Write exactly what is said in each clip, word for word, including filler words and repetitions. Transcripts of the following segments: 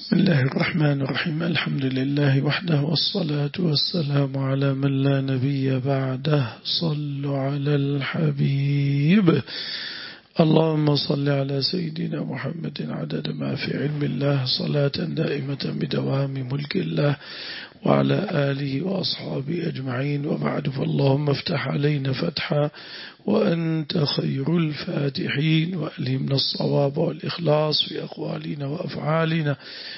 بسم الله الرحمن الرحيم. الحمد لله وحده والصلاة والسلام على من لا نبي بعده. صلوا على الحبيب. اللهم صل على سيدنا محمد عدد ما في علم الله، صلاة دائمة بدوام ملك الله، وعلى آله وأصحابه أجمعين، وبعد. فاللهم افتح علينا فتحا وأنت خير الفاتحين، وألهمنا الصواب والإخلاص في أقوالنا وأفعالنا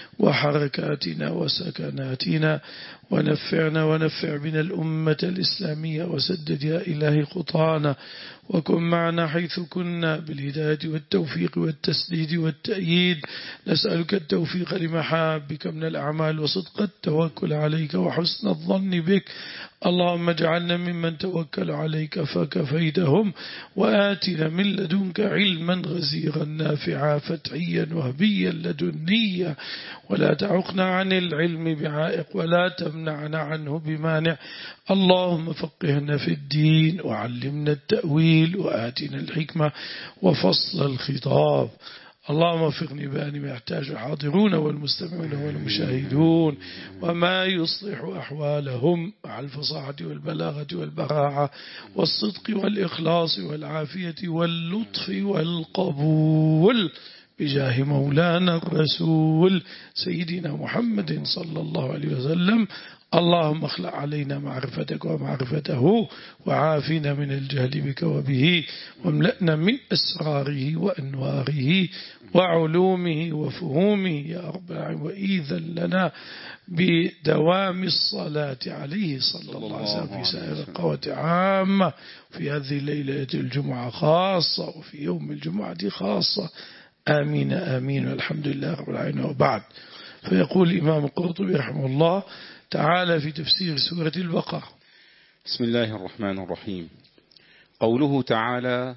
وحركاتنا وسكناتنا، ونفعنا ونفع بنا الأمة الإسلامية، وسدد يا إلهي خطانا، وكن معنا حيث كنا بالهداية والتوفيق والتسديد والتأييد. نسألك التوفيق لمحابك من الأعمال، وصدق التوكل عليك وحسن الظن بك. اللهم اجعلنا ممن توكل عليك فكفيتهم، وآتنا من لدنك علما غزيرا نافعا فتحيا وهبيا لدنيا، ولا تعقنا عن العلم بعائق، ولا تمنعنا عنه بمانع. اللهم فقهنا في الدين، وعلمنا التأويل، وآتنا الحكمة وفصل الخطاب. اللهم وفقني بأن ما يحتاج الحاضرون والمستمعون والمشاهدون، وما يصلح أحوالهم مع الفصاحة والبلاغة والبراعة والصدق والإخلاص والعافية واللطف والقبول، بجاه مولانا الرسول سيدنا محمد صلى الله عليه وسلم. اللهم اخلع علينا معرفتك ومعرفته، وعافنا من الجهل بك وبه، واملأنا من أسراره وأنواره وعلومه وفهومه يا رب العالمين. وإذا لنا بدوام الصلاة عليه صلى الله عليه وسلم في سائر القوات عامة، في هذه ليلة الجمعة خاصة، وفي يوم الجمعة خاصة. آمين آمين، والحمد لله رب العالمين. وبعد، فيقول الإمام القرطبي رحمه الله تعالى في تفسير سورة البقرة: بسم الله الرحمن الرحيم. قوله تعالى: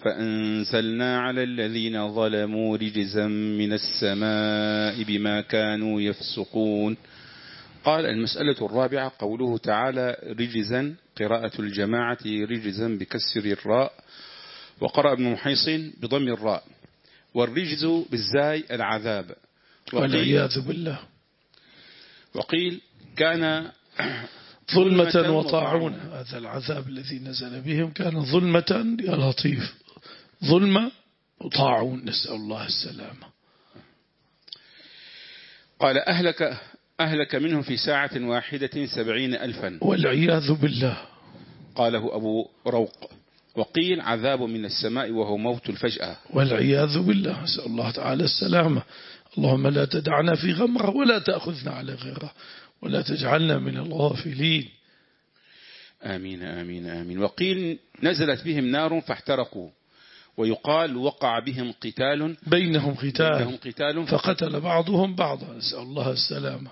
فأنزلنا على الذين ظلموا رجزا من السماء بما كانوا يفسقون. قال: المسألة الرابعة قوله تعالى رجزا، قراءة الجماعة رجزا بكسر الراء، وقرأ ابن محيصن بضم الراء، والرجز بالزاي العذاب، والعياذ بالله. وقيل كان ظلمة وطاعون. هذا العذاب الذي نزل بهم كان ظلمة يا لطيف، ظلمة وطاعون، نسأل الله السلامة. قال: أهلك أهلك منهم في ساعة واحدة سبعين ألفا، والعياذ بالله. قاله أبو روق. وقيل عذاب من السماء وهو موت الفجأة، والعياذ بالله، نسأل الله تعالى السلامة. اللهم لا تدعنا في غمرة، ولا تأخذنا على غيره، ولا تجعلنا من الغافلين. آمين آمين آمين. وقيل نزلت بهم نار فاحترقوا، ويقال وقع بهم قتال بينهم قتال, بينهم قتال فقتل بعضهم بعضا، نسأل الله السلامة.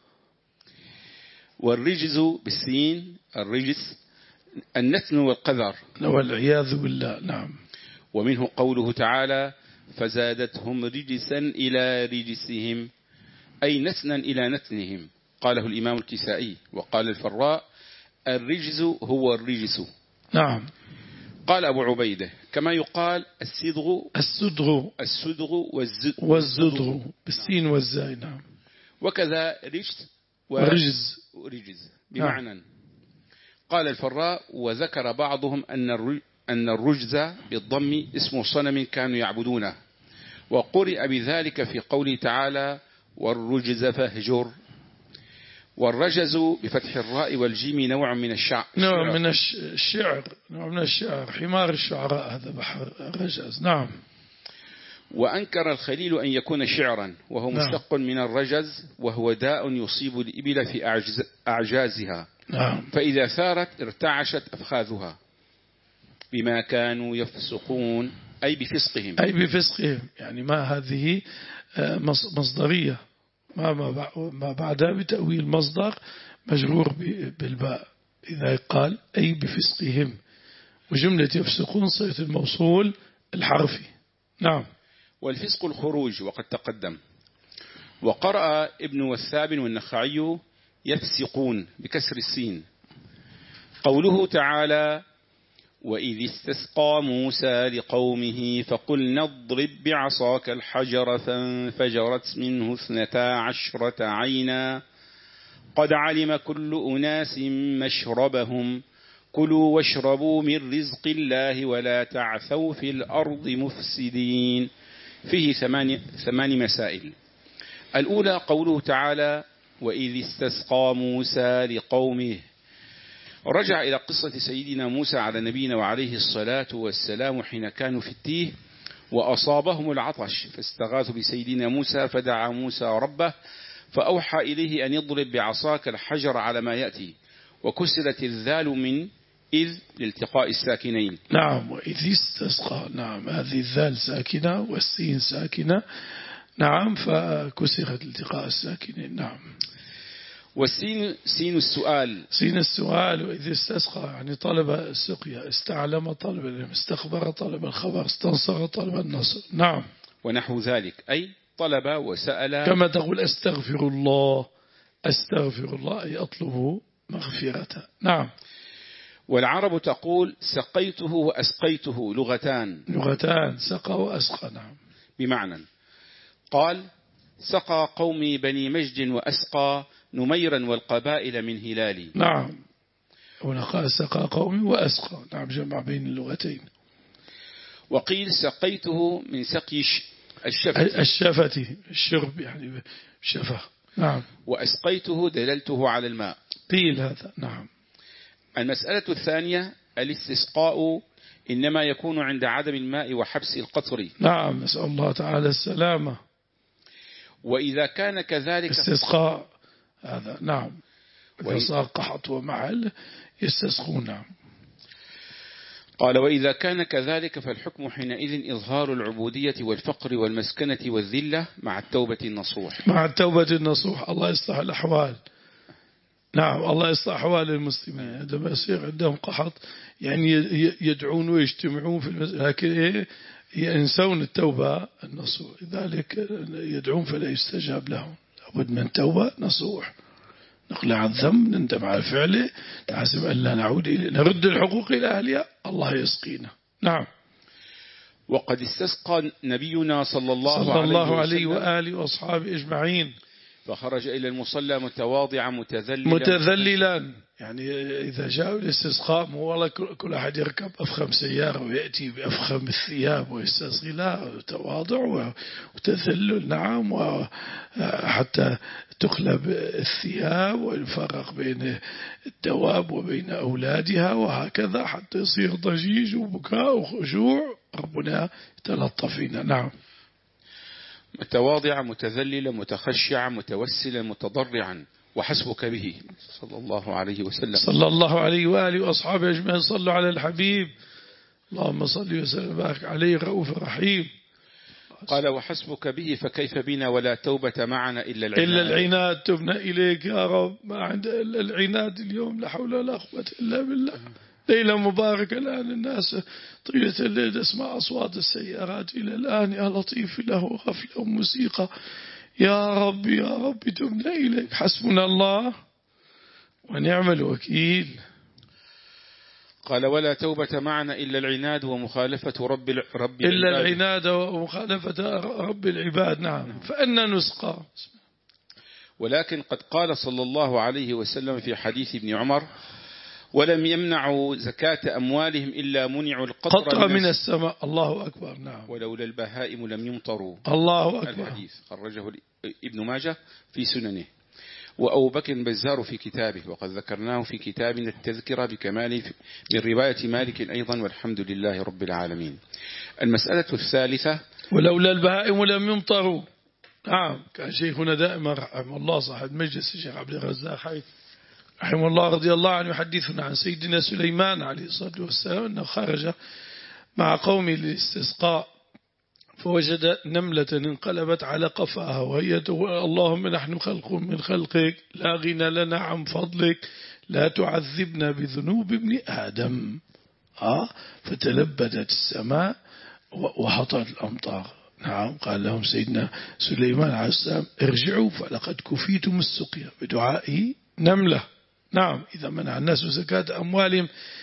والرجز بالسين، الرجز النتن والقذر، والعياذ بالله. نعم. ومنه قوله تعالى: فزادتهم رجسا إلى رجسهم، أي نتنا إلى نتنهم. قاله الإمام الكسائي. وقال الفراء: الرجز هو الرجس. نعم. قال أبو عبيدة: كما يقال السدغ السدغ السدغ والزدغ بالسين والزاي. نعم. وكذا رجس ورجز ورجز بمعنى. نعم. قال الفراء: وذكر بعضهم أن أن الرجز بالضم اسم صنم كانوا يعبدونه، وقرئ بذلك في قوله تعالى: والرجز فاهجر. والرجز بفتح الراء والجيم نوع من الشعر، نوع من الشعر نوع من الشعر حمار الشعراء، هذا بحر الرجز. نعم. وأنكر الخليل أن يكون شعرا، وهو مشتق من الرجز، وهو داء يصيب الإبل في أعجز أعجازها. نعم. فإذا ثارت ارتعشت أفخاذها، بما كانوا يفسقون، أي بفسقهم أي بفسقهم يعني ما هذه مصدرية، ما ما بعدها بتأويل مصدر مجرور بالباء، إذا قال أي بفسقهم. وجملة يفسقون صيغة الموصول الحرفي. نعم. والفسق الخروج، وقد تقدم. وقرأ ابن والثاب والنخعي يفسقون بكسر السين. قوله تعالى: وإذ استسقى موسى لقومه فقلنا اضرب بعصاك الحجر فانفجرت منه اثنتا عشرة عينا قد علم كل أناس مشربهم كلوا واشربوا من رزق الله ولا تعثوا في الأرض مفسدين. فيه ثمان, ثمان مسائل. الأولى قوله تعالى وإذ استسقى موسى لقومه، رجع إلى قصة سيدنا موسى على نبينا وعليه الصلاة والسلام حين كانوا في التيه وأصابهم العطش فاستغاثوا بسيدنا موسى فدعا موسى ربه فأوحى إليه أن يضرب بعصاك الحجر على ما يأتي، وكسرت الذال من إذ لالتقاء الساكنين. نعم وإذ استسقى، نعم هذه الذال ساكنة والسين ساكنة، نعم فكسرت التقاء الساكنين. نعم. والسين سين السؤال، سين السؤال. وإذ استسقى يعني طلب السقيا، استعلم طلب العلم، استخبر طلب الخبر، استنصر طلب النصر. نعم. ونحو ذلك أي طلب وسأل، كما تقول أستغفر الله، أستغفر الله أي أطلب مغفرته. نعم. والعرب تقول سقيته وأسقيته، لغتان لغتان، سقى وأسقى. نعم. بمعنى قال سقى قومي بني مجد وأسقى نميرا والقبائل من هلالي. نعم. هنا قال سقى قومي وأسقى، نعم جمع بين اللغتين. وقيل سقيته من سقي الشفة، الشفة الشرب يعني شفة. نعم. وأسقيته دللته على الماء، قيل هذا. نعم. المسألة الثانية الاستسقاء إنما يكون عند عدم الماء وحبس القطر. نعم نسأل الله تعالى السلامة. وإذا كان كذلك استسقاء هذا. نعم. إذا صار قحط ومعل يستسقون. نعم. قال وإذا كان كذلك فالحكم حينئذ إظهار العبودية والفقر والمسكنة والذلة مع التوبة النصوح. مع التوبة النصوح. الله يصلح الأحوال. نعم الله يصلح أحوال المسلمين عندما يصير عندهم قحط، يعني يدعون ويجتمعون في المسجد، لكن إيه ينسون التوبة النصوح، لذلك يدعون فلا يستجاب لهم. لابد من توبة نصوح، نقلع عن ذنب، نندم على فعله، نحسب أن لا نعود إليه، نرد الحقوق إلى أهلها، الله يسقينا. نعم. وقد استسقى نبينا صلى الله, صلى الله عليه, عليه وآله وأصحابه أجمعين، فخرج إلى المصلى متواضعا متذللا متذللا. يعني إذا جاء الاستسقاء مو والله كل أحد يركب أفخم سيارة ويأتي بأفخم الثياب ويستسقي، لا، تواضع وتذلل. نعم. وحتى تقلب الثياب ويفرق بين الدواب وبين أولادها وهكذا حتى يصير ضجيج وبكاء وخشوع. ربنا يتلطف فينا. نعم. متواضعا متذللا متخشعا متوسلا متضرعا، وحسبك به صلى الله عليه وسلم. صلى الله عليه وآله وأصحابه أجمعين. صلوا على الحبيب، اللهم صل وسلم وبارك عليه، رؤوف رحيم. قال وحسبك به فكيف بنا ولا توبة معنا إلا العناد. إلا العناد. تبنا إليك يا رب، ما عند إلا العناد اليوم، لا حول ولا قوة إلا بالله. ليلة مباركة الآن، الناس طيلة الليل تسمع أصوات السيارات إلى الآن. يا لطيف له غفلة وموسيقى. يا رب يا رب تبنا إليك، حسبنا الله ونعم الوكيل. قال ولا توبة معنا إلا العناد ومخالفة رب رب إلا العباد. العناد ومخالفة رب العباد. نعم. فأنا نسقى. ولكن قد قال صلى الله عليه وسلم في حديث ابن عمر ولم يمنعوا زكاة أموالهم إلا منعوا القطر قطر من السماء. الله أكبر. نعم. ولولا البهائم لم يمطروا. الله أكبر. الحديث خرجه ابن ماجه في سننه، وأبو بكر البزار في كتابه، وقد ذكرناه في كتابنا التذكرة بكماله من رواية مالك أيضا، والحمد لله رب العالمين. المسألة الثالثة ولولا البهائم لم يمطروا. نعم. كان شيخنا دائما رحمه الله صاحب مجلس الشيخ عبد الرزاق حيث رحمه الله رضي الله عنه يحدثنا عن سيدنا سليمان عليه الصلاة والسلام أنه خرج مع قومه للاستسقاء فوجد نملة انقلبت على قفاها وهي تقول اللهم نحن خلق من خلقك لا غنى لنا عن فضلك لا تعذبنا بذنوب ابن آدم. آه فتلبدت السماء وهطلت الأمطار. نعم. قال لهم سيدنا سليمان عليه السلام ارجعوا فلقد كفيتم السقيا بدعائه نملة. نعم. إذا منع الناس زكاة أموالهم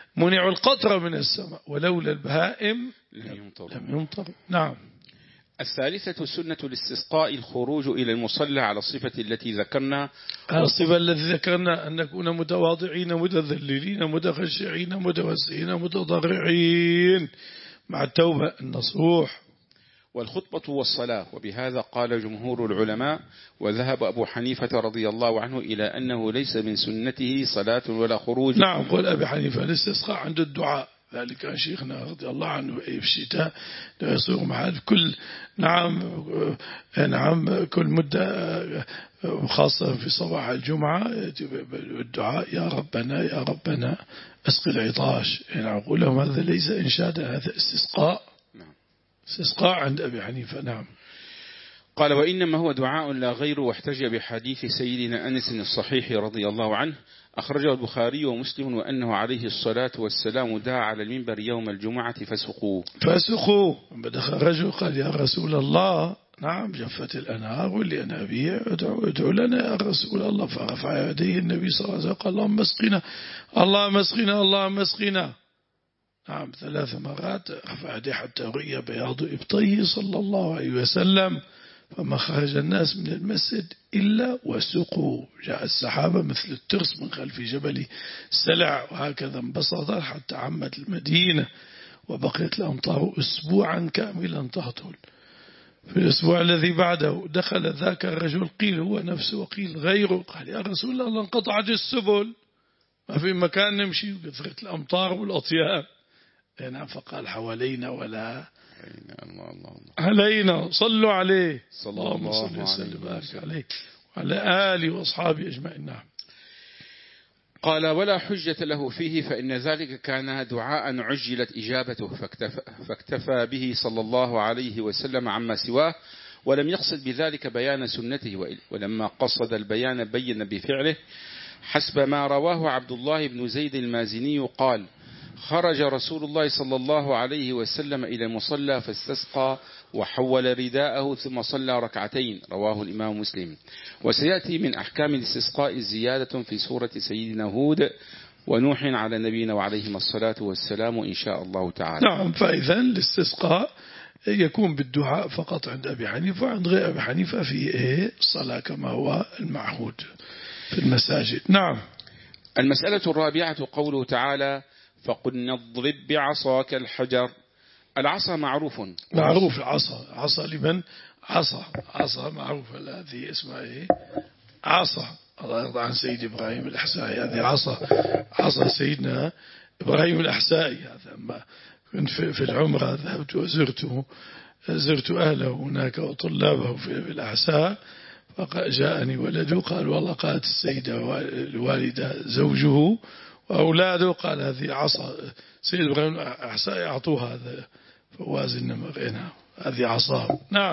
منعوا القطر من السماء ولولا البهائم لم يمطر. لم يمطر. نعم. الثالثة سنة الاستسقاء الخروج إلى المصلى على الصفة التي ذكرنا. على الصفة التي ذكرنا أن نكون متواضعين متذللين متخشعين متوسعين متضرعين مع التوبة النصوح. والخطبة والصلاة، وبهذا قال جمهور العلماء، وذهب أبو حنيفة رضي الله عنه إلى أنه ليس من سنته صلاة ولا خروج. نعم. قول أبي حنيفة الاستسقاء عند الدعاء، ذلك كان شيخنا رضي الله عنه في الشتاء يصير معاد كل نعم نعم كل مدة، خاصة في صباح الجمعة الدعاء يا ربنا يا ربنا اسقي العطاش. يعني أقول لهم هذا ليس إنشادا، هذا استسقاء. نعم. استسقاء عند أبي حنيفة. نعم. قال وإنما هو دعاء لا غير، واحتج بحديث سيدنا أنس الصحيح رضي الله عنه أخرجه البخاري ومسلم، وأنه عليه الصلاة والسلام دعا على المنبر يوم الجمعة فسقوا فسقوا. بدخل رجل قال يا رسول الله نعم جفت الأنهار والينابيع ادعو, ادعو لنا يا رسول الله. فرفع يديه النبي صلى الله عليه وسلم قال اللهم اسقنا اللهم اسقنا اللهم اسقنا. نعم ثلاث مرات رفع يديه حتى رؤي بياض إبطيه صلى الله عليه وسلم. فما خرج الناس من المسجد إلا وسقوا. جاء السحابة مثل الترس من خلف جبل سلع، وهكذا انبسطت حتى عمت المدينة، وبقيت الأمطار أسبوعا كاملا تهطل. في الأسبوع الذي بعده دخل ذاك الرجل، قيل هو نفسه وقيل غيره، قال يا رسول الله انقطعت السبل، ما في مكان نمشي، وكثرت الأمطار والأطياب. فقال حوالينا ولا علينا، صلوا عليه صلى الله عليه وسلم عليه وعلى آله وأصحابه أجمعين. نعم. قال ولا حجة له فيه، فإن ذلك كان دعاء عجلت إجابته، فاكتفى, فاكتفى به صلى الله عليه وسلم عما سواه، ولم يقصد بذلك بيان سنته، ولما قصد البيان بين بفعله، حسب ما رواه عبد الله بن زيد المازني قال خرج رسول الله صلى الله عليه وسلم إلى المصلى فاستسقى وحول رداءه ثم صلى ركعتين، رواه الإمام مسلم. وسيأتي من أحكام الاستسقاء زيادة في سورة سيدنا هود ونوح على نبينا وعليهما الصلاة والسلام إن شاء الله تعالى. نعم. فإذا الاستسقاء يكون بالدعاء فقط عند أبي حنيفة، وعند غير أبي حنيفة في الصلاة كما هو المعهود في المساجد. نعم. المسألة الرابعة قوله تعالى فقلنا اضرب بعصاك الحجر. العصا معروف معروف العصا، عصا لمن عصا عصا معروف، هذه اسمها ايه عصا. الله يرضى عن سيد إبراهيم الأحسائي، هذه عصا عصا سيدنا إبراهيم الأحسائي. هذا ما كنت في العمرة ذهبت وزرته زرت أهله هناك وطلابه في الأحساء، فجاءني ولده قال والله قالت السيدة الوالدة زوجه وأولاده قال هذه عصا سيد إبراهيم الأحسائي أعطوها هذا فواز النمرين، هذه عصا. نعم.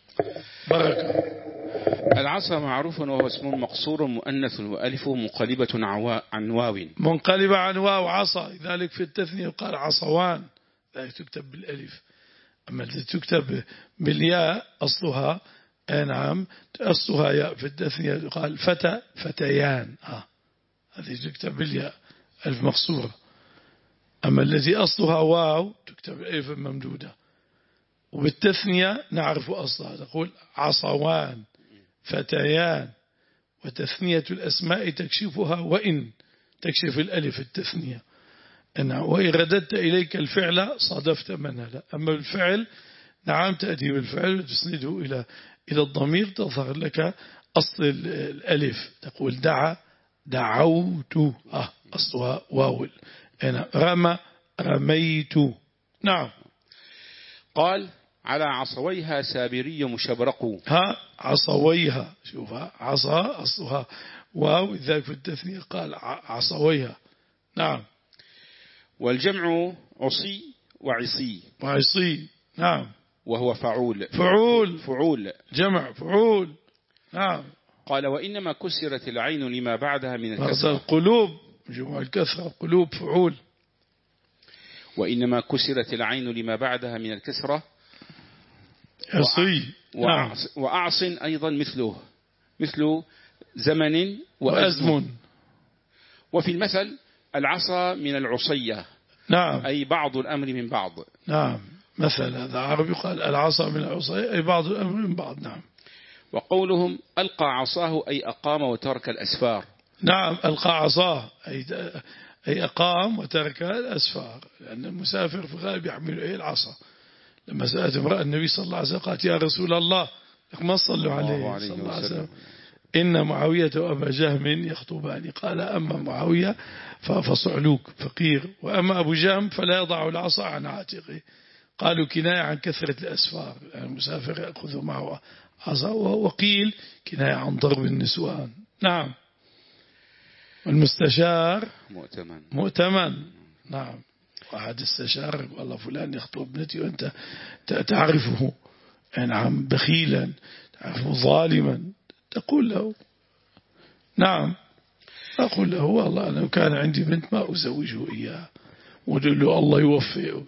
بركة. العصا معروف وهو اسم مقصور مؤنث وألف منقلبة عن واو، منقلبة عن واو عصا، لذلك في التثنية يقال عصوان، ذلك تكتب بالألف. أما التي تكتب بالياء أصلها نعم أصلها ياء، في التثنية يقال فتى فتيان، آه. هذه تكتب بالياء ألف مقصورة. أما الذي أصلها واو تكتب ألف ممدودة. وبالتثنية نعرف أصلها، تقول عصوان فتيان، وتثنية الأسماء تكشفها وإن تكشف الألف التثنية. أنا وإن رددت إليك الفعل صادفت منها لا. أما الفعل نعم تأتي بالفعل وتسنده إلى إلى الضمير، تظهر لك أصل الألف، تقول دعا دعوت، آه أصلها واو. أنا رمى رميت. نعم. قال على عصويها سابري مشبرق. ها عصويها، شوفها عصا أصلها واو، ذاك في التثنية قال عصويها. نعم. والجمع عصي وعصي وعصي. نعم. وهو فعول فعول فعول جمع فعول. نعم. قال وإنما كسرت العين لما بعدها من الكسرة. القلوب جمع الكسرة قلوب فعول. وإنما كسرت العين لما بعدها من الكسرة عصي. وأعص, وأعص أيضا مثله مثل زمن وأزم. وأزم. وفي المثل العصا من العصية، نعم، أي بعض الأمر من بعض. نعم، مثل هذا عربي قال العصا من العصية أي بعض الأمر من بعض. نعم. وقولهم ألقى عصاه أي أقام وترك الأسفار. نعم، ألقى عصاه أي أي أقام وترك الأسفار، لأن المسافر في الغالب يحمل إيه العصا. لما سألت امرأة النبي صلى الله عليه وسلم قالت يا رسول الله ما صلوا عليه صلى الله عليه وسلم إن معاوية وأبا جهم يخطبان، قال أما معاوية فصعلوك فقير، وأما أبو جهم فلا يضع العصا عن عاتقه. قالوا كناية عن كثرة الأسفار، يعني المسافر يأخذ معه عصا، وقيل كناية عن ضرب النسوان. نعم. والمستشار مؤتمن مؤتمن. نعم. واحد استشار والله فلان يخطب ابنتي وأنت تعرفه نعم بخيلا، تعرفه ظالما، تقول له نعم، أقول له والله لو كان عندي بنت ما أزوجه إياها، وقل له الله يوفقه.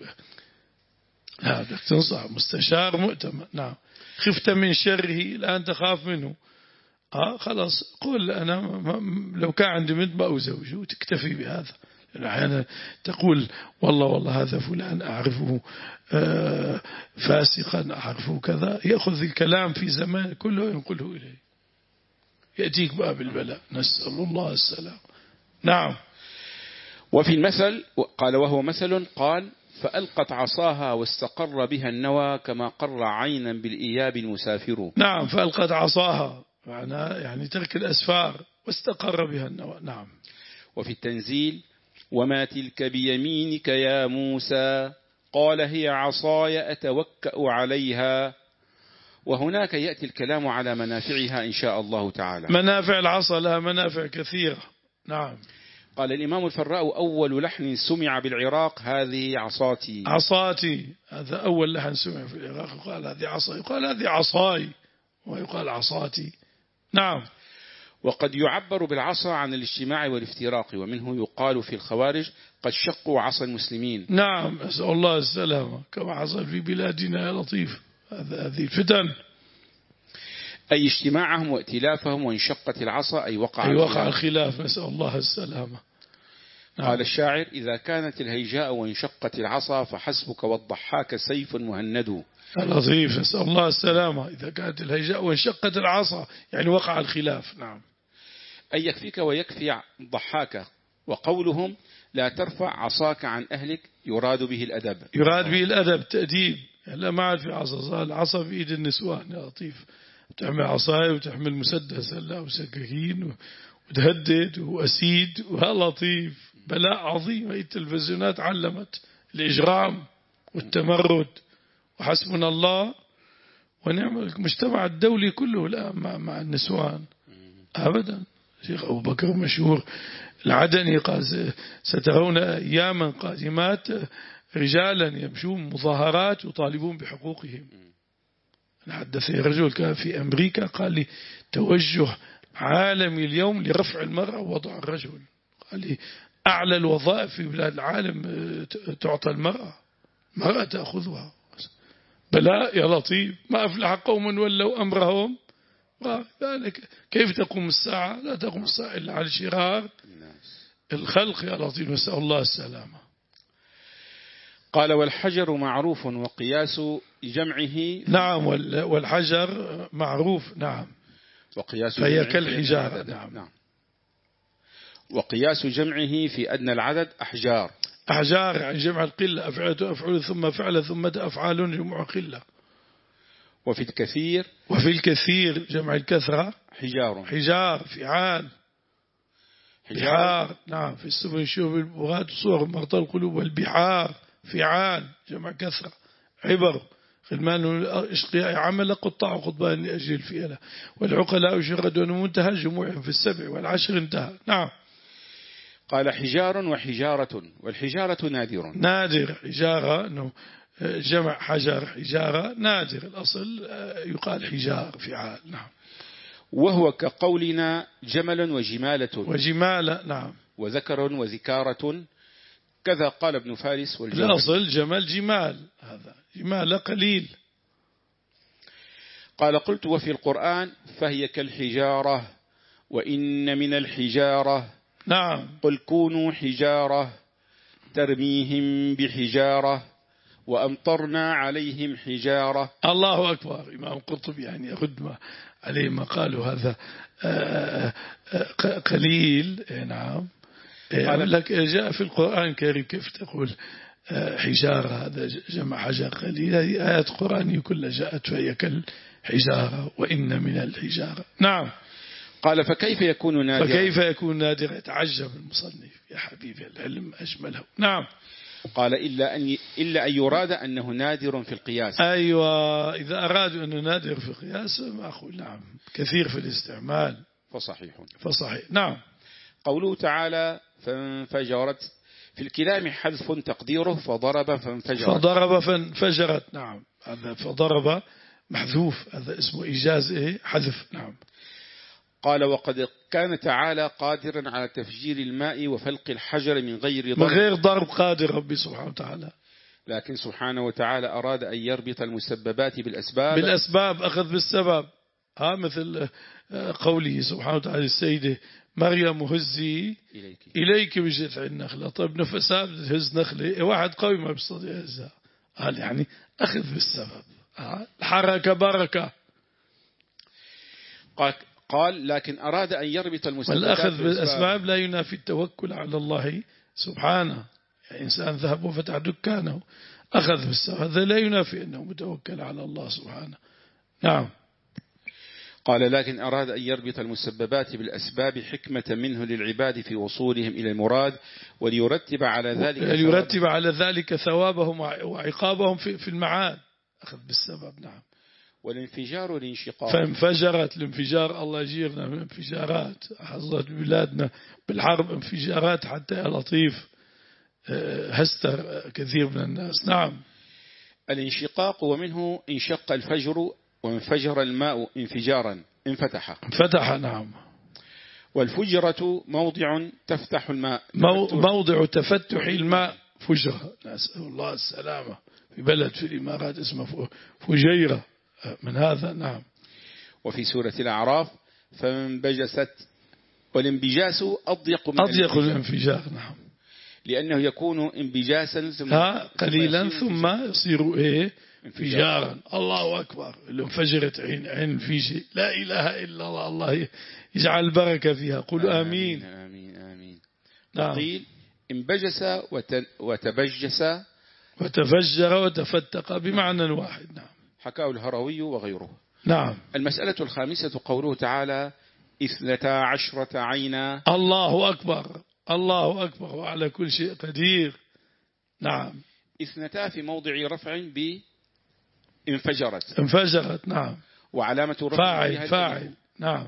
لا بدك تنصح مستشار مؤتمن. نعم. خفت من شره الآن تخاف منه، آه خلاص قل أنا لو كان عندي بنت ما أزوجه وتكتفي بهذا. أحيانا تقول والله والله هذا فلان أعرفه آه فاسقا، أعرفه كذا، يأخذ الكلام في زمان كله ينقله إليه، يأتيك باب البلاء، نسأل الله السلام. نعم. وفي المثل قال وهو مثل قال فألقت عصاها واستقر بها النوى كما قر عينا بالإياب المسافر. نعم، فألقت عصاها معناه يعني ترك الأسفار واستقر بها النوى. نعم. وفي التنزيل وما تلك بيمينك يا موسى قال هي عصاي أتوكأ عليها. وهناك يأتي الكلام على منافعها إن شاء الله تعالى. منافع العصا لها منافع كثيرة. نعم. قال الإمام الفراء أول لحن سمع بالعراق هذه عصاتي. عصاتي هذا أول لحن سمع في العراق، يقال هذه عصا، يقال هذه عصاي، ويقال عصاتي. نعم. وقد يعبر بالعصا عن الاجتماع والافتراق، ومنه يقال في الخوارج قد شقوا عصا المسلمين. نعم، أسأل الله السلامة، كما حصل في بلادنا يا لطيف هذه الفتن، أي اجتماعهم وائتلافهم، وانشقت العصا أي وقع أي وقع الخلاف، نسأل الله السلامة. نعم. قال الشاعر إذا كانت الهيجاء وانشقت العصا فحسبك والضحاك سيف مهند. لطيف، نسأل الله السلامة. إذا كانت الهيجاء وانشقت العصا يعني وقع الخلاف. نعم. أي يكفيك ويكفي ضحاك. وقولهم لا ترفع عصاك عن أهلك يراد به الأدب، يراد به الأدب تأديب. لا ما عاد في عصا، صار العصا في إيد النسوان يا لطيف، بتحمل عصاية وتحمل مسدس هلا وسكاكين وتهدد وأسيد وهاللطيف بلاء عظيم. هي التلفزيونات علمت الإجرام والتمرد، وحسبنا الله ونعم. المجتمع الدولي كله الآن مع, مع النسوان أبدا. شيخ أبو بكر مشهور العدني قال سترون أياما قادمات رجالا يمشون مظاهرات يطالبون بحقوقهم. حدثني رجل كان في أمريكا قال لي توجه عالمي اليوم لرفع المرأة ووضع الرجل. قال لي أعلى الوظائف في بلاد العالم تعطى المرأة، مرأة تأخذها. بلاء يا لطيف، ما أفلح قوم ولوا أمرهم. كيف تقوم الساعة؟ لا تقوم الساعة إلا على شرار الخلق يا لطيف، نسأل الله السلامة. قال والحجر معروف وقياس جمعه. نعم، والحجر معروف. نعم. وقياس فهي كالحجارة. نعم. نعم. وقياس جمعه في أدنى العدد أحجار. أحجار يعني جمع القلة، أفعلة أفعل ثم فعل ثم أفعال جمع قلة. وفي الكثير وفي الكثير جمع الكثرة حجار. حجار فعال بحار. نعم. في السبل شوف البغاة صور مرضى القلوب والبحار فعال جمع كثرة. عبر غلمان الأشقياء عمل قطاع قطبان لأجل الفئلة، والعقلاء شردون منتهى جموعهم في السبع والعشر انتهى. نعم. قال حجار وحجارة، والحجارة نادر. نادر حجارة أنه جمع حجر حجارة نادر، الأصل يقال حجار فعال. نعم. وهو كقولنا جمل وجمالة وجمالة. نعم. وذكر وذكارة، كذا قال ابن فارس والجمل. الأصل جمل جمال، هذا جمال قليل. قال قلت وفي القرآن فهي كالحجارة وإن من الحجارة نعم. قل كونوا حجارة ترميهم بحجارة وأمطرنا عليهم حجارة. الله أكبر. إمام قرطبي يعني يرد ما عليه ما قالوا هذا قليل. نعم. قال لك جاء في القرآن الكريم كيف تقول حجارة، هذا جمع حجر قليل، هذه آيات قرآنية كلها جاءت فهي كالحجارة وإن من الحجارة. نعم. قال فكيف يكون نادرا فكيف يكون نادرا يتعجب المصنف يا حبيبي العلم أجمله. نعم. قال إلا أن إلا أن يراد أنه نادر في القياس. أيوة إذا أرادوا أنه نادر في القياس ما أقول نعم كثير في الاستعمال فصحيح. فصحيح. نعم. قوله تعالى فانفجرت في الكلام حذف تقديره فضرب فانفجرت. فضرب فانفجرت. نعم. هذا فضرب محذوف، هذا اسمه إيجاز إيه حذف. نعم. قال وقد كان تعالى قادرا على تفجير الماء وفلق الحجر من غير ضرب. من غير ضرب قادر ربي سبحانه وتعالى، لكن سبحانه وتعالى أراد أن يربط المسببات بالأسباب. بالأسباب أخذ بالسبب. ها مثل قوله سبحانه وتعالى السيدة مريم هزي إليك, إليك بجذع النخلة. طيب نفسها بتهز نخلة، واحد قوي ما بيستطيع يهزها. قال يعني أخذ بالسبب. الحركة بركة. قال لكن أراد أن يربط المسببات والأخذ بالأسباب لا ينافي التوكل على الله سبحانه. يعني إنسان ذهب وفتح دكانه أخذ بالسبب، هذا لا ينافي أنه متوكل على الله سبحانه. نعم. قال لكن أراد أن يربط المسببات بالأسباب حكمة منه للعباد في وصولهم إلى المراد، وليرتب على ذلك ليرتب على ذلك ثوابهم وعقابهم في المعاد. أخذ بالسبب. نعم. والانفجار والانشقاق. فانفجرت الانفجار، الله يجيرنا من انفجارات حصلت بلادنا بالحرب، انفجارات حتى يا لطيف هستر كثير من الناس. نعم. الانشقاق ومنه انشق الفجر وانفجر الماء انفجارا انفتح انفتح. نعم. والفجرة موضع تفتح الماء، مو موضع تفتح الماء فجرة، نسأل الله السلامة. في بلد في الإمارات اسمه فجيرة من هذا. نعم. وفي سورة الأعراف فانبجست، والانبجاس أضيق من أضيق الانفجار. نعم. لأنه يكون انبجاسا ثم قليلا ثم يصير إيه انفجارا. الله أكبر. اللي انفجرت عين عين في شيء لا إله إلا الله. الله يجعل البركة فيها. قولوا آمين آمين آمين. نعم. قيل انبجس وتبجس وتفجر وتفتق بمعنى واحد. نعم. حكاه الهروي وغيره. نعم. المسألة الخامسة قوله تعالى اثنتا عشرة عينا. الله أكبر. الله أكبر وعلى كل شيء قدير. نعم. اثنتا في موضع رفع ب انفجرت. انفجرت. نعم. وعلامة رفع فاعل فاعل. نعم.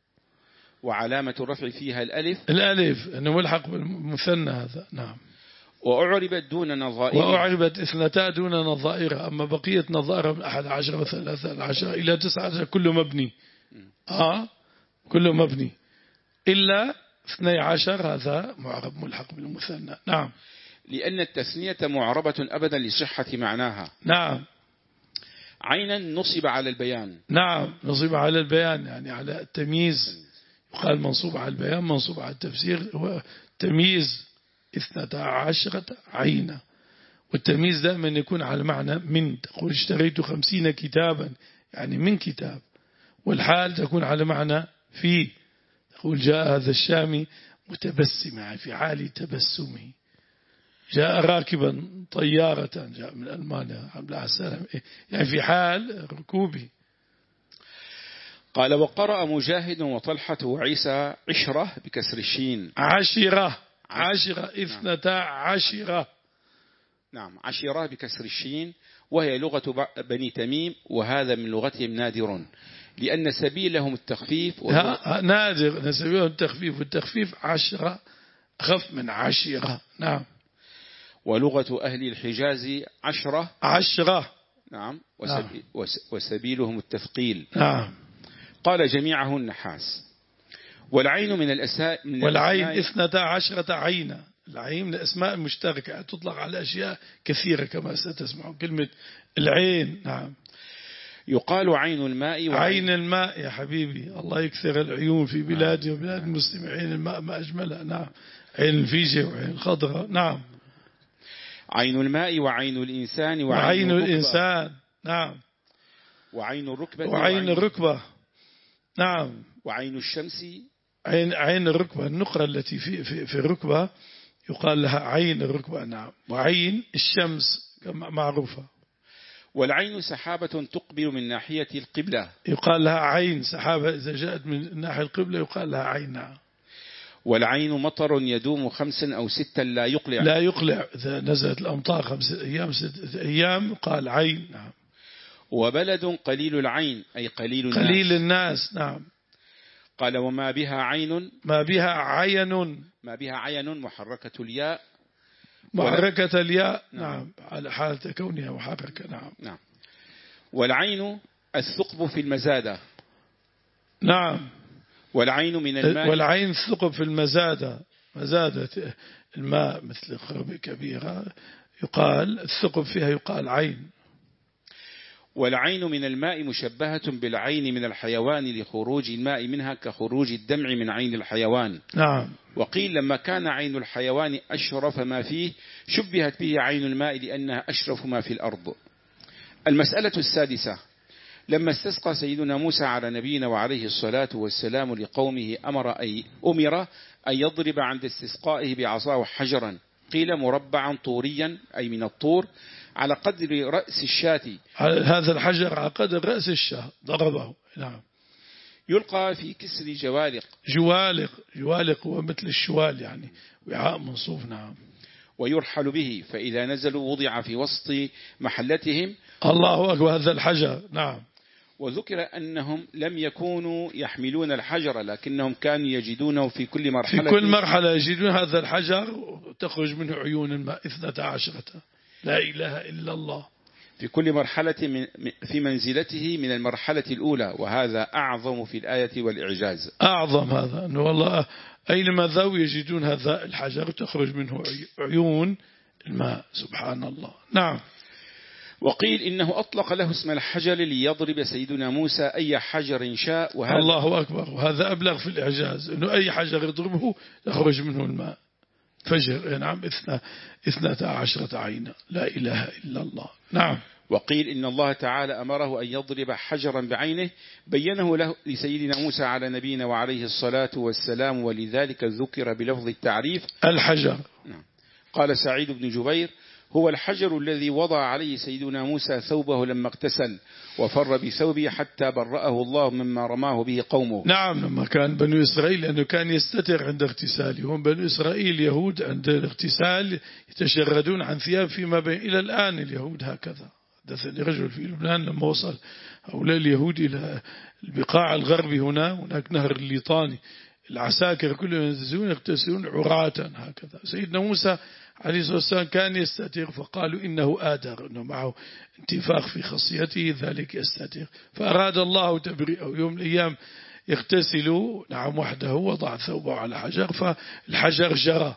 وعلامة الرفع فيها الألف. الألف أنه ملحق بالمثنى هذا. نعم. وأعربت دون نظائرها. وأعربت اثنتا دون نظائرها. أما بقية نظائرها من أحد عشر وثلاثة عشر إلى تسعة عشر كله مبني. آه كله مبني إلا اثني عشر هذا معرب ملحق بالمثنى. نعم. لأن التثنية معربة أبدا لصحة معناها. نعم. عينا نصب على البيان. نعم نصب على البيان يعني على التمييز. يقال منصوب على البيان منصوب على التفسير. هو تمييز اثنتا عشرة عينا. والتمييز دائما يكون على معنى من. تقول اشتريت خمسين كتابا يعني من كتاب. والحال تكون على معنى في. تقول جاء هذا الشامي متبسما في حال تبسمه. جاء راكبا طيارة جاء من ألمانيا عبد السلام يعني في حال ركوبه. قال وقرأ مجاهد وطلحة وعيسى عشرة بكسر الشين. عشرة عشرة اثنتا عشرة. نعم عشرة بكسر الشين، وهي لغة بني تميم، وهذا من لغتهم نادر لأن سبيلهم التخفيف. نادر سبيلهم التخفيف، والتخفيف عشرة أخف من عشرة. نعم. ولغة أهل الحجاز عشرة عشرة. نعم. وسبي وسبيلهم التثقيل. نعم. قال جميعه النحاس. والعين من الأسماء من والعين اثنتا عشرة عينا. العين من الأسماء المشتركة تطلق على أشياء كثيرة كما ستسمعون كلمة العين. نعم. يقال عين الماء وعين عين الماء يا حبيبي، الله يكثر العيون في بلادي وبلاد المسلمين. عين الماء ما أجملها. نعم، عين الفيجة وعين الخضراء. نعم، عين الماء وعين الإنسان وعين, وعين الإنسان. نعم، وعين الركبة وعين الركبة. نعم، وعين الشمس. عين عين الركبة، النقرة التي في في في الركبة يقال لها عين الركبة. نعم، وعين الشمس معروفة. والعين سحابة تقبل من ناحية القبلة، يقال لها عين سحابة إذا جاءت من ناحية القبلة يقال لها عين. نعم. والعين مطر يدوم خمسا أو ستا لا يقلع، لا يقلع، إذا نزلت الأمطار خمسة أيام ستة أيام قال عين. نعم. وبلد قليل العين أي قليل الناس. قليل الناس. نعم. قال وما بها عين، ما بها عين، ما بها عين محركة الياء، محركة الياء. نعم، على حالة كونها محركة. نعم. نعم. والعين الثقب في المزادة. نعم. والعين من الماء، والعين الثقب في المزادة، مزادة الماء مثل خربة كبيرة يقال الثقب فيها يقال عين. والعين من الماء مشبهة بالعين من الحيوان لخروج الماء منها كخروج الدمع من عين الحيوان. نعم. وقيل لما كان عين الحيوان أشرف ما فيه شبهت به عين الماء لأنها أشرف ما في الأرض. المسألة السادسة: لما استسقى سيدنا موسى على نبينا وعليه الصلاة والسلام لقومه أمر أي أمر أن يضرب عند استسقائه بعصاه حجرا، قيل مربعا طوريا أي من الطور على قدر رأس الشاة. هذا الحجر على قدر رأس الشاة ضربه. نعم. يلقى في كسر جوالق. جوالق، جوالق هو مثل الشوال يعني وعاء منصوف. نعم. ويرحل به، فإذا نزلوا وضع في وسط محلتهم. الله أكبر. هذا الحجر. نعم. وذكر أنهم لم يكونوا يحملون الحجر لكنهم كانوا يجدونه في كل مرحلة، في كل مرحلة يجدون هذا الحجر تخرج منه عيون الماء اثنتا عشرة. لا إله إلا الله. في كل مرحلة من في منزلته من المرحلة الأولى، وهذا أعظم في الآية والإعجاز. أعظم هذا أنه والله أينما ذو يجدون هذا الحجر تخرج منه عيون الماء. سبحان الله. نعم. وقيل إنه أطلق له اسم الحجر ليضرب سيدنا موسى أي حجر شاء. وهذا الله أكبر. وهذا أبلغ في الإعجاز أنه أي حجر يضربه يخرج منه الماء. فجر. نعم. اثنتا عشرة عينا. لا إله إلا الله. نعم. وقيل إن الله تعالى أمره أن يضرب حجرا بعينه بينه له لسيدنا موسى على نبينا وعليه الصلاة والسلام، ولذلك ذكر بلفظ التعريف الحجر. نعم. قال سعيد بن جبير: هو الحجر الذي وضع عليه سيدنا موسى ثوبه لما اغتسل وفر بثوبه حتى برأه الله مما رماه به قومه. نعم. لما كان بنو إسرائيل لأنه كان يستتر عند اغتسالهم. بنو إسرائيل يهود عند الاغتسال يتشردون عن ثياب فيما بين. إلى الآن اليهود هكذا. حدثني رجل في لبنان لما وصل هؤلاء اليهود إلى البقاع الغربي هنا هناك نهر الليطاني، العساكر كلهم ينزلون يغتسلون عراة هكذا. سيدنا موسى عليه الصلاة والسلام كان يستتر فقالوا إنه آدر، إنه معه انتفاخ في خصيته ذلك يستتر، فأراد الله تبرئه. يوم من الأيام يغتسلوا نعم وحده وضع ثوبه على حجر فالحجر جرى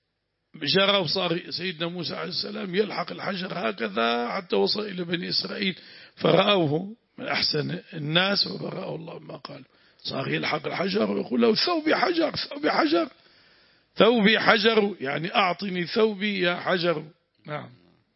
جرى وصار سيدنا موسى عليه السلام يلحق الحجر هكذا حتى وصل إلى بني إسرائيل فرأوه من أحسن الناس وبرأه الله ما قال. صار يلحق الحجر ويقول له ثوبي حجر ثوبي حجر ثوبي حجر، يعني أعطني ثوبي يا حجر. نعم.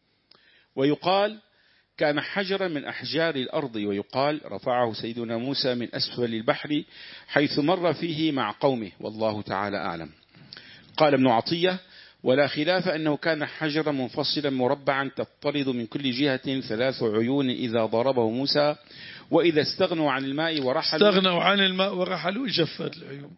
ويقال كان حجرا من أحجار الأرض، ويقال رفعه سيدنا موسى من أسفل البحر حيث مر فيه مع قومه، والله تعالى أعلم. قال ابن عطية: ولا خلاف أنه كان حجرا منفصلا مربعا تطرد من كل جهة ثلاث عيون إذا ضربه موسى، وإذا استغنوا عن الماء ورحلوا استغنوا عن الماء ورحلوا جفت العيون.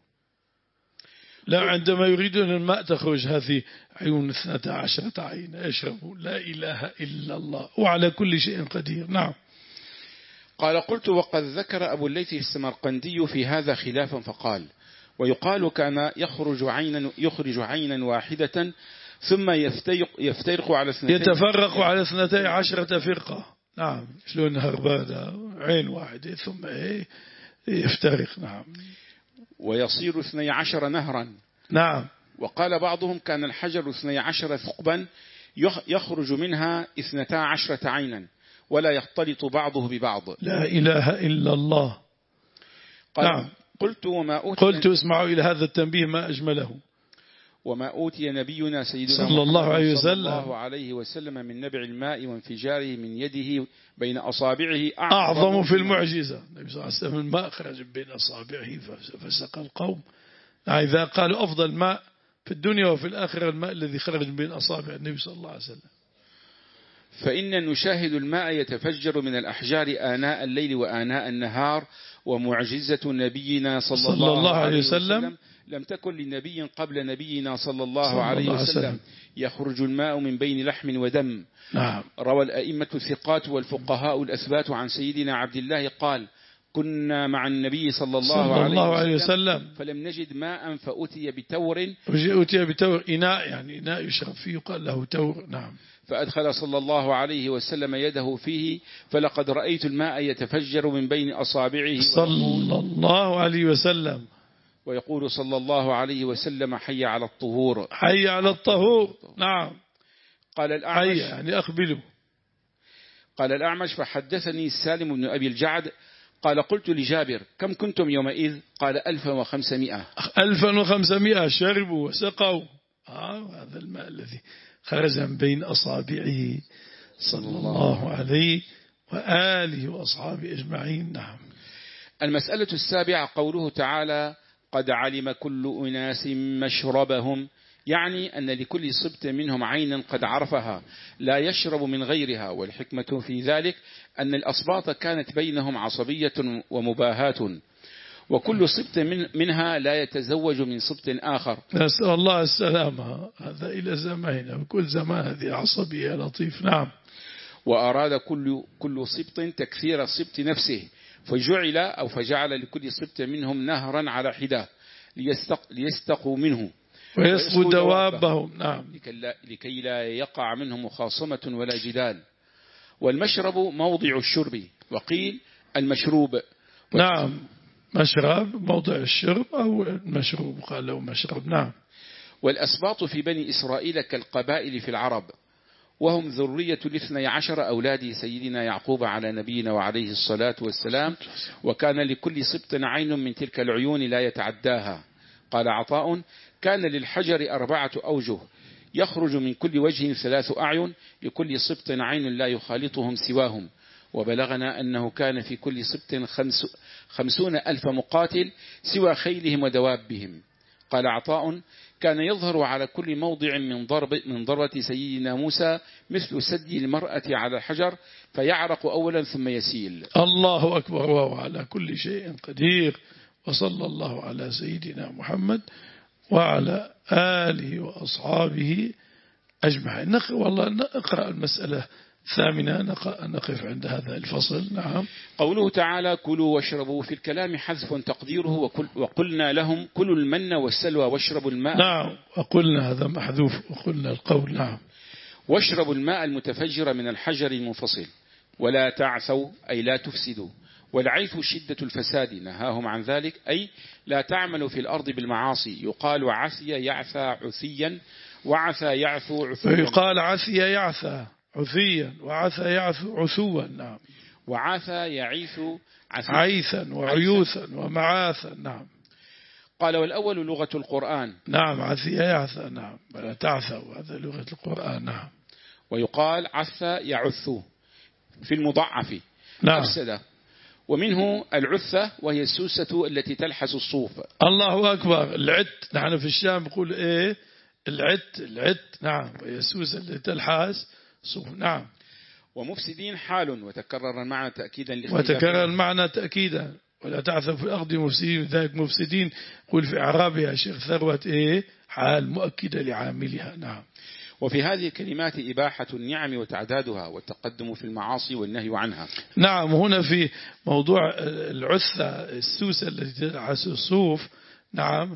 لا، عندما يريدون الماء تخرج هذه عيون اثنتا عشرة عين يشربوا. لا إله إلا الله وعلى كل شيء قدير. نعم. قال: قلت وقد ذكر أبو الليث السمرقندي في هذا خلافا فقال: ويقال كان يخرج عينا يخرج عينا واحدة ثم يفترق, يفترق على اثنتين يتفرق على اثنتي عشرة فرقة. نعم. شلون هربادة عين واحدة ثم ايه يفترق. نعم. ويصير اثني عشر نهرا. نعم. وقال بعضهم كان الحجر اثني عشر ثقبا يخرج منها اثنتا عشرة عينا، ولا يختلط بعضه ببعض. لا إله إلا الله. قال نعم. قلت وما أوتي قلت اسمعوا إلى هذا التنبيه ما أجمله. وما أوتي نبينا سيدنا صلى الله عليه وسلم, صلى الله عليه وسلم من نبع الماء وانفجاره من يده بين أصابعه أعظم, أعظم في المعجزة. النبي صلى الله عليه وسلم الماء خرج بين أصابعه فسقى القوم. إذا قالوا أفضل ماء في الدنيا وفي الآخرة الماء الذي خرج بين أصابع النبي صلى الله عليه وسلم. فإن نشاهد الماء يتفجر من الأحجار آناء الليل وآناء النهار، ومعجزة نبينا صلى, صلى الله, الله عليه وسلم, وسلم لم تكن لنبي قبل نبينا صلى الله صلى عليه الله وسلم. يخرج الماء من بين لحم ودم. نعم. روى الأئمة الثقات والفقهاء الأثبات عن سيدنا عبد الله قال: كنا مع النبي صلى الله, صلى عليه, الله عليه وسلم, وسلم فلم نجد ماء فأتي بتور أتي بتور إناء، يعني إناء يشرب فيه قال له تور. نعم. فأدخل صلى الله عليه وسلم يده فيه فلقد رأيت الماء يتفجر من بين أصابعه صلى الله عليه وسلم. ويقول صلى الله عليه وسلم: حي على الطهور، حي على الطهور. نعم. قال الأعمش، يعني أقبله. قال الأعمش: فحدثني سالم بن أبي الجعد قال: قلت لجابر: كم كنتم يومئذ؟ قال: ألفا وخمسمائة. ألفا وخمسمائة شربوا وسقوا. آه هذا الماء الذي خرج من بين أصابعه صلى الله عليه وآله وأصحابه أجمعين. نعم. المسألة السابعة قوله تعالى: قد علم كل أناس مشربهم، يعني أن لكل سبط منهم عينا قد عرفها لا يشرب من غيرها. والحكمة في ذلك أن الأسباط كانت بينهم عصبية ومباهاة، وكل سبط من منها لا يتزوج من سبط آخر. نسأل الله السلامة. هذا إلى زماننا، وكل زمان هذه عصبية لطيف. نعم. وأراد كل كل سبط تكثير سبط نفسه، فجعل أو فجعل لكل سبط منهم نهرا على حدة ليستق ليستقوا منه ويسقوا دوابهم. نعم. لكي لا يقع منهم مخاصمة ولا جدال. والمشرب موضع الشرب، وقيل المشروب. نعم. مشرب موضع الشرب أو المشروب، قال له مشرب. نعم. والأسباط في بني إسرائيل كالقبائل في العرب، وهم ذرية الاثني عشر أولاد سيدنا يعقوب على نبينا وعليه الصلاة والسلام، وكان لكل سبط عين من تلك العيون لا يتعداها. قال عطاء: كان للحجر أربعة أوجه، يخرج من كل وجه ثلاث أعين، لكل سبط عين لا يخالطهم سواهم. وبلغنا أنه كان في كل سبط خمس خمسون ألف مقاتل سوى خيلهم ودوابهم. قال عطاء: كان يظهر على كل موضع من ضرب من ضربة سيدنا موسى مثل سدي المرأة على الحجر، فيعرق أولا ثم يسيل. الله أكبر، وهو على كل شيء قدير. وصلى الله على سيدنا محمد وعلى آله وأصحابه أجمعين. والله نقرأ المسألة الثامنة، نقف عند هذا الفصل. نعم. قوله تعالى: كلوا واشربوا، في الكلام حذف تقديره وكل وقلنا لهم كلوا المن والسلوى واشربوا الماء. نعم. وقلنا هذا محذوف، وقلنا القول. نعم. واشربوا الماء المتفجر من الحجر المنفصل، ولا تعثوا أي لا تفسدوا. والعيث شدة الفساد، نهاهم عن ذلك، أي لا تعملوا في الأرض بالمعاصي. يقال عثي يعثى عثيا، وعثى يعثو عثوا. ويقال عثي يعثى عثيا، وعثى يعثو عثوا. نعم. وعثى يعيث عيثا وعيوثا ومعاثا. نعم. قال: والأول لغة القرآن. نعم. عثي يعثى. نعم. ولا تعثوا، هذا لغة القرآن. نعم. ويقال عثى يعث في المضعف. نعم. أفسد. ومنه العثة، وهي السوسة التي تلحس الصوف. الله أكبر. العت، نحن في الشام نقول إيه العت العت. نعم. وهي السوسة التي تلحس صوف. نعم. ومفسدين حال، وتكرر المعنى تأكيدا وتكرر المعنى تأكيدا. ولا تعثوا في الأرض مفسدين، ذلك مفسدين قل في أعرابها شيخ ثروة إيه حال مؤكدة لعاملها. نعم. وفي هذه الكلمات إباحة النعم وتعدادها، والتقدم في المعاصي والنهي عنها. نعم. هنا في موضوع العثة السوسة التي تلحس الصوف. نعم.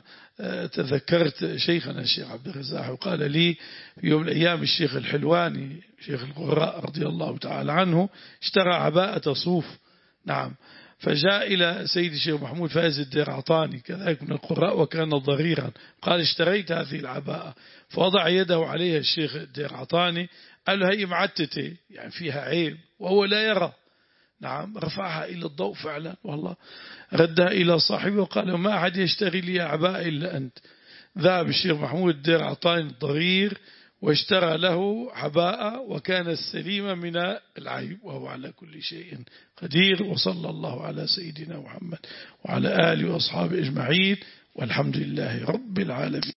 تذكرت شيخنا الشيخ عبد الرزاق، وقال لي في يوم من الأيام الشيخ الحلواني شيخ القراء رضي الله تعالى عنه اشترى عباءة صوف. نعم. فجاء إلى سيد الشيخ محمود فايز الديرعطاني كذلك من القراء، وكان ضريرا، قال: اشتريت هذه العباءة. فوضع يده عليها الشيخ الديرعطاني قال له هي معتتة يعني فيها عيب وهو لا يرى. نعم رفعها إلى الضوء فعلا والله، ردها إلى صاحبه وقال له ما أحد يشتري لي عباء إلا أنت. ذهب الشيخ محمود الدير أعطاني الضرير واشترى له عباءة وكان السليم من العيب وهو على كل شيء قدير. وصلى الله على سيدنا محمد وعلى آله وأصحابه أجمعين والحمد لله رب العالمين.